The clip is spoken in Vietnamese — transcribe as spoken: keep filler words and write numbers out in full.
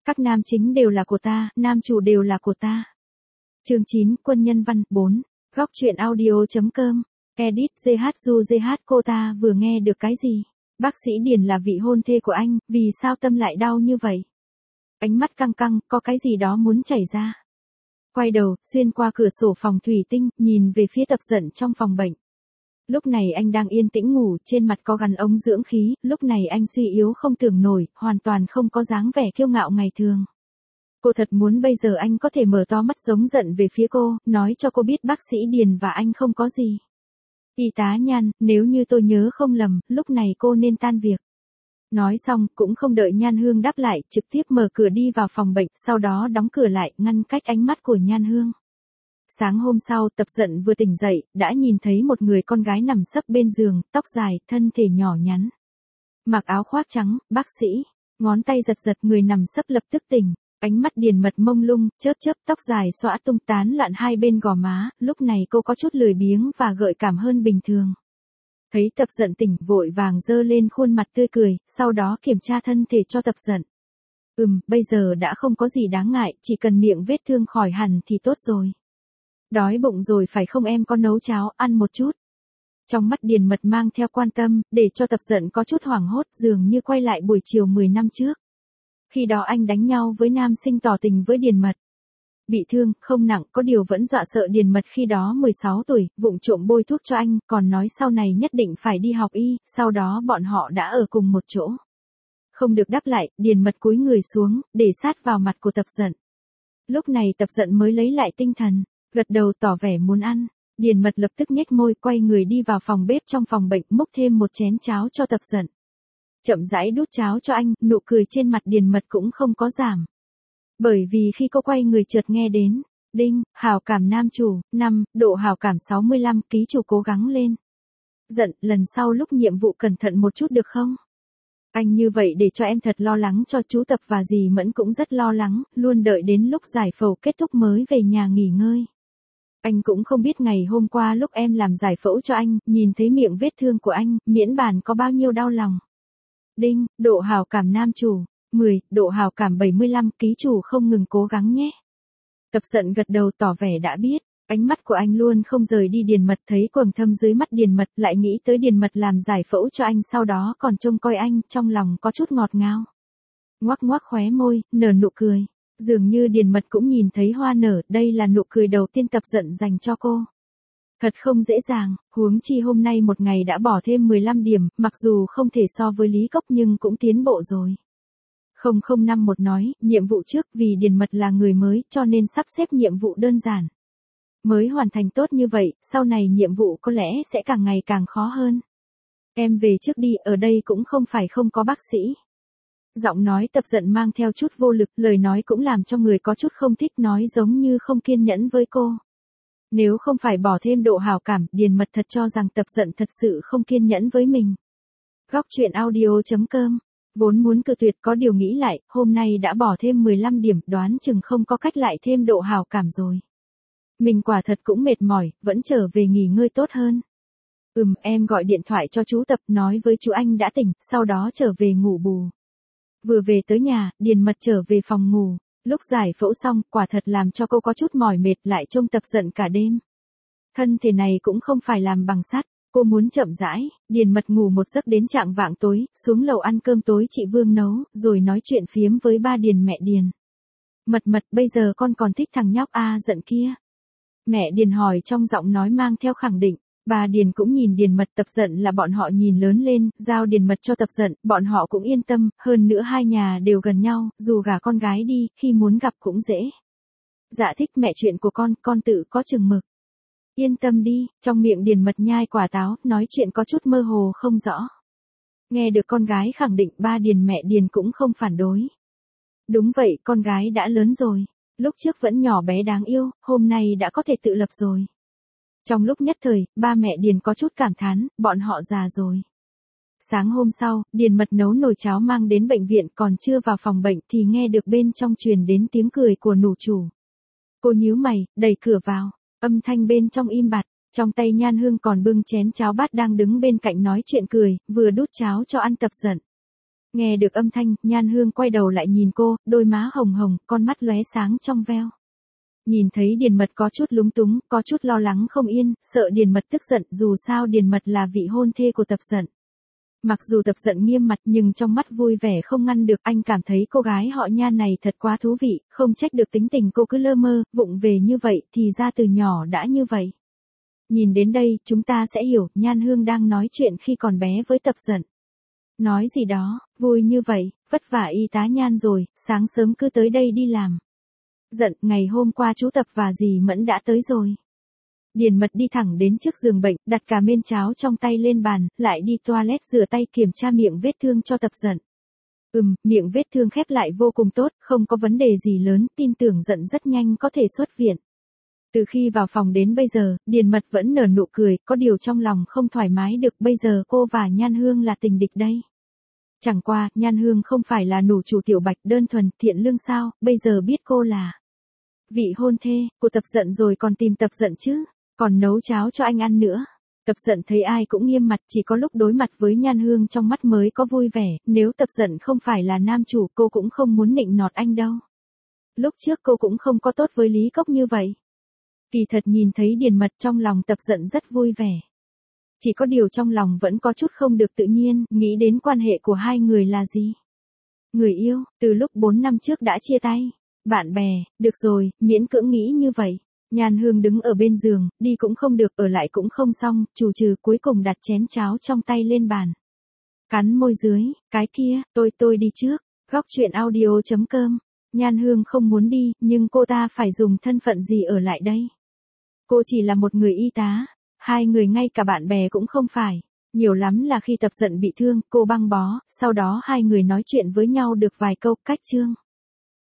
Các nam chính đều là của ta, nam chủ đều là của ta. Chương chín, Quân nhân văn, bốn. Góc truyện audio.com. Edit gi hát du gi hát cô ta vừa nghe được cái gì? Bác sĩ Điền là vị hôn thê của anh, vì sao tâm lại đau như vậy? Ánh mắt căng căng, có cái gì đó muốn chảy ra. Quay đầu, xuyên qua cửa sổ phòng thủy tinh, nhìn về phía Tập Dận trong phòng bệnh. Lúc này anh đang yên tĩnh ngủ, trên mặt có gắn ống dưỡng khí, lúc này anh suy yếu không tưởng nổi, hoàn toàn không có dáng vẻ kiêu ngạo ngày thường. Cô thật muốn bây giờ anh có thể mở to mắt giống giận về phía cô, nói cho cô biết bác sĩ Điền và anh không có gì. Y tá Nhan, nếu như tôi nhớ không lầm, lúc này cô nên tan việc. Nói xong, cũng không đợi Nhan Hương đáp lại, trực tiếp mở cửa đi vào phòng bệnh, sau đó đóng cửa lại, ngăn cách ánh mắt của Nhan Hương. Sáng hôm sau, Tập Dận vừa tỉnh dậy, đã nhìn thấy một người con gái nằm sấp bên giường, tóc dài, thân thể nhỏ nhắn. Mặc áo khoác trắng, bác sĩ, ngón tay giật giật người nằm sấp lập tức tỉnh, ánh mắt Điền Mật mông lung, chớp chớp tóc dài xõa tung tán loạn hai bên gò má, lúc này cô có chút lười biếng và gợi cảm hơn bình thường. Thấy Tập Dận tỉnh, vội vàng dơ lên khuôn mặt tươi cười, sau đó kiểm tra thân thể cho Tập Dận. Ừm, bây giờ đã không có gì đáng ngại, chỉ cần miệng vết thương khỏi hẳn thì tốt rồi. Đói bụng rồi phải không em, có nấu cháo, ăn một chút. Trong mắt Điền Mật mang theo quan tâm, để cho Tập Dận có chút hoảng hốt, dường như quay lại buổi chiều mười năm trước. Khi đó anh đánh nhau với nam sinh tỏ tình với Điền Mật. Bị thương, không nặng, có điều vẫn dọa sợ Điền Mật khi đó mười sáu tuổi, vụng trộm bôi thuốc cho anh, còn nói sau này nhất định phải đi học y, sau đó bọn họ đã ở cùng một chỗ. Không được đáp lại, Điền Mật cúi người xuống, để sát vào mặt của Tập Dận. Lúc này Tập Dận mới lấy lại tinh thần, gật đầu tỏ vẻ muốn ăn. Điền Mật lập tức nhếch môi, quay người đi vào phòng bếp trong phòng bệnh, múc thêm một chén cháo cho Tập Dận. Chậm rãi đút cháo cho anh, nụ cười trên mặt Điền Mật cũng không có giảm. Bởi vì khi cô quay người chợt nghe đến, đinh, hảo cảm nam chủ, năm, độ hảo cảm sáu mươi lăm, ký chủ cố gắng lên. Dận, lần sau lúc nhiệm vụ cẩn thận một chút được không? Anh như vậy để cho em thật lo lắng cho chú Tập và dì Mẫn cũng rất lo lắng, luôn đợi đến lúc giải phẫu kết thúc mới về nhà nghỉ ngơi. Anh cũng không biết ngày hôm qua lúc em làm giải phẫu cho anh, nhìn thấy miệng vết thương của anh, miễn bàn có bao nhiêu đau lòng. Đinh, độ hảo cảm nam chủ, mười, độ hảo cảm bảy mươi lăm, ký chủ không ngừng cố gắng nhé. Tập Dận gật đầu tỏ vẻ đã biết, ánh mắt của anh luôn không rời đi Điền Mật, thấy quầng thâm dưới mắt Điền Mật, lại nghĩ tới Điền Mật làm giải phẫu cho anh sau đó còn trông coi anh, trong lòng có chút ngọt ngào. Ngoác ngoác khóe môi, nở nụ cười, dường như Điền Mật cũng nhìn thấy hoa nở, đây là nụ cười đầu tiên Tập Dận dành cho cô. Thật không dễ dàng, huống chi hôm nay một ngày đã bỏ thêm mười lăm điểm, mặc dù không thể so với Lý Cốc nhưng cũng tiến bộ rồi. không không năm một nói, nhiệm vụ trước vì Điền Mật là người mới cho nên sắp xếp nhiệm vụ đơn giản. Mới hoàn thành tốt như vậy, sau này nhiệm vụ có lẽ sẽ càng ngày càng khó hơn. Em về trước đi, ở đây cũng không phải không có bác sĩ. Giọng nói Tập Dận mang theo chút vô lực, lời nói cũng làm cho người có chút không thích, nói giống như không kiên nhẫn với cô. Nếu không phải bỏ thêm độ hảo cảm, Điền Mật thật cho rằng Tập Dận thật sự không kiên nhẫn với mình. Góc truyện audio.com. Vốn muốn cự tuyệt, có điều nghĩ lại, hôm nay đã bỏ thêm mười lăm điểm, đoán chừng không có cách lại thêm độ hảo cảm rồi. Mình quả thật cũng mệt mỏi, vẫn trở về nghỉ ngơi tốt hơn. Ừm, em gọi điện thoại cho chú Tập, nói với chú anh đã tỉnh, sau đó trở về ngủ bù. Vừa về tới nhà, Điền Mật trở về phòng ngủ. Lúc giải phẫu xong, quả thật làm cho cô có chút mỏi mệt, lại trông Tập Dận cả đêm. Thân thể này cũng không phải làm bằng sắt, cô muốn chậm rãi. Điền Mật ngủ một giấc đến chạng vạng tối, xuống lầu ăn cơm tối chị Vương nấu, rồi nói chuyện phiếm với ba Điền mẹ Điền. Mật Mật, bây giờ con còn thích thằng nhóc A Dận kia? Mẹ Điền hỏi trong giọng nói mang theo khẳng định. Bà Điền cũng nhìn Điền Mật, Tập Dận là bọn họ nhìn lớn lên, giao Điền Mật cho Tập Dận, bọn họ cũng yên tâm, hơn nữa hai nhà đều gần nhau, dù gả con gái đi, khi muốn gặp cũng dễ. Dạ thích mẹ, chuyện của con, con tự có chừng mực. Yên tâm đi, trong miệng Điền Mật nhai quả táo, nói chuyện có chút mơ hồ không rõ. Nghe được con gái khẳng định, ba Điền mẹ Điền cũng không phản đối. Đúng vậy, con gái đã lớn rồi, lúc trước vẫn nhỏ bé đáng yêu, hôm nay đã có thể tự lập rồi. Trong lúc nhất thời, ba mẹ Điền có chút cảm thán, bọn họ già rồi. Sáng hôm sau, Điền Mật nấu nồi cháo mang đến bệnh viện, còn chưa vào phòng bệnh thì nghe được bên trong truyền đến tiếng cười của nủ chủ. Cô nhíu mày, đẩy cửa vào, âm thanh bên trong im bặt, trong tay Nhan Hương còn bưng chén cháo bát đang đứng bên cạnh nói chuyện cười, vừa đút cháo cho ăn Tập Dận. Nghe được âm thanh, Nhan Hương quay đầu lại nhìn cô, đôi má hồng hồng, con mắt lóe sáng trong veo. Nhìn thấy Điền Mật có chút lúng túng, có chút lo lắng không yên, sợ Điền Mật tức giận, dù sao Điền Mật là vị hôn thê của Tập Dận. Mặc dù Tập Dận nghiêm mặt nhưng trong mắt vui vẻ không ngăn được, anh cảm thấy cô gái họ Nhan này thật quá thú vị, không trách được tính tình cô cứ lơ mơ, vụng về như vậy, thì ra từ nhỏ đã như vậy. Nhìn đến đây, chúng ta sẽ hiểu, Nhan Hương đang nói chuyện khi còn bé với Tập Dận. Nói gì đó, vui như vậy, vất vả y tá Nhan rồi, sáng sớm cứ tới đây đi làm. Dận, ngày hôm qua chú Tập và dì Mẫn đã tới rồi. Điền Mật đi thẳng đến trước giường bệnh, đặt cả mên cháo trong tay lên bàn, lại đi toilet rửa tay kiểm tra miệng vết thương cho Tập Dận. Ừm, miệng vết thương khép lại vô cùng tốt, không có vấn đề gì lớn, tin tưởng Dận rất nhanh có thể xuất viện. Từ khi vào phòng đến bây giờ, Điền Mật vẫn nở nụ cười, có điều trong lòng không thoải mái được, bây giờ cô và Nhan Hương là tình địch đây. Chẳng qua, Nhan Hương không phải là nủ chủ tiểu bạch đơn thuần, thiện lương sao, bây giờ biết cô là vị hôn thê của Tập Dận rồi còn tìm Tập Dận chứ, còn nấu cháo cho anh ăn nữa. Tập Dận thấy ai cũng nghiêm mặt, chỉ có lúc đối mặt với Nhan Hương trong mắt mới có vui vẻ, nếu Tập Dận không phải là nam chủ cô cũng không muốn nịnh nọt anh đâu. Lúc trước cô cũng không có tốt với Lý Cốc như vậy. Kỳ thật nhìn thấy Điền Mật trong lòng Tập Dận rất vui vẻ. Chỉ có điều trong lòng vẫn có chút không được tự nhiên, nghĩ đến quan hệ của hai người là gì. Người yêu, từ lúc bốn năm trước đã chia tay. Bạn bè, được rồi, miễn cưỡng nghĩ như vậy. Nhan Hương đứng ở bên giường, đi cũng không được, ở lại cũng không xong, trù trừ cuối cùng đặt chén cháo trong tay lên bàn. Cắn môi dưới, cái kia, tôi tôi đi trước. Góc truyện audio chấm com. Nhan Hương không muốn đi, nhưng cô ta phải dùng thân phận gì ở lại đây? Cô chỉ là một người y tá, hai người ngay cả bạn bè cũng không phải. Nhiều lắm là khi Tập Dận bị thương, cô băng bó, sau đó hai người nói chuyện với nhau được vài câu, cách chương.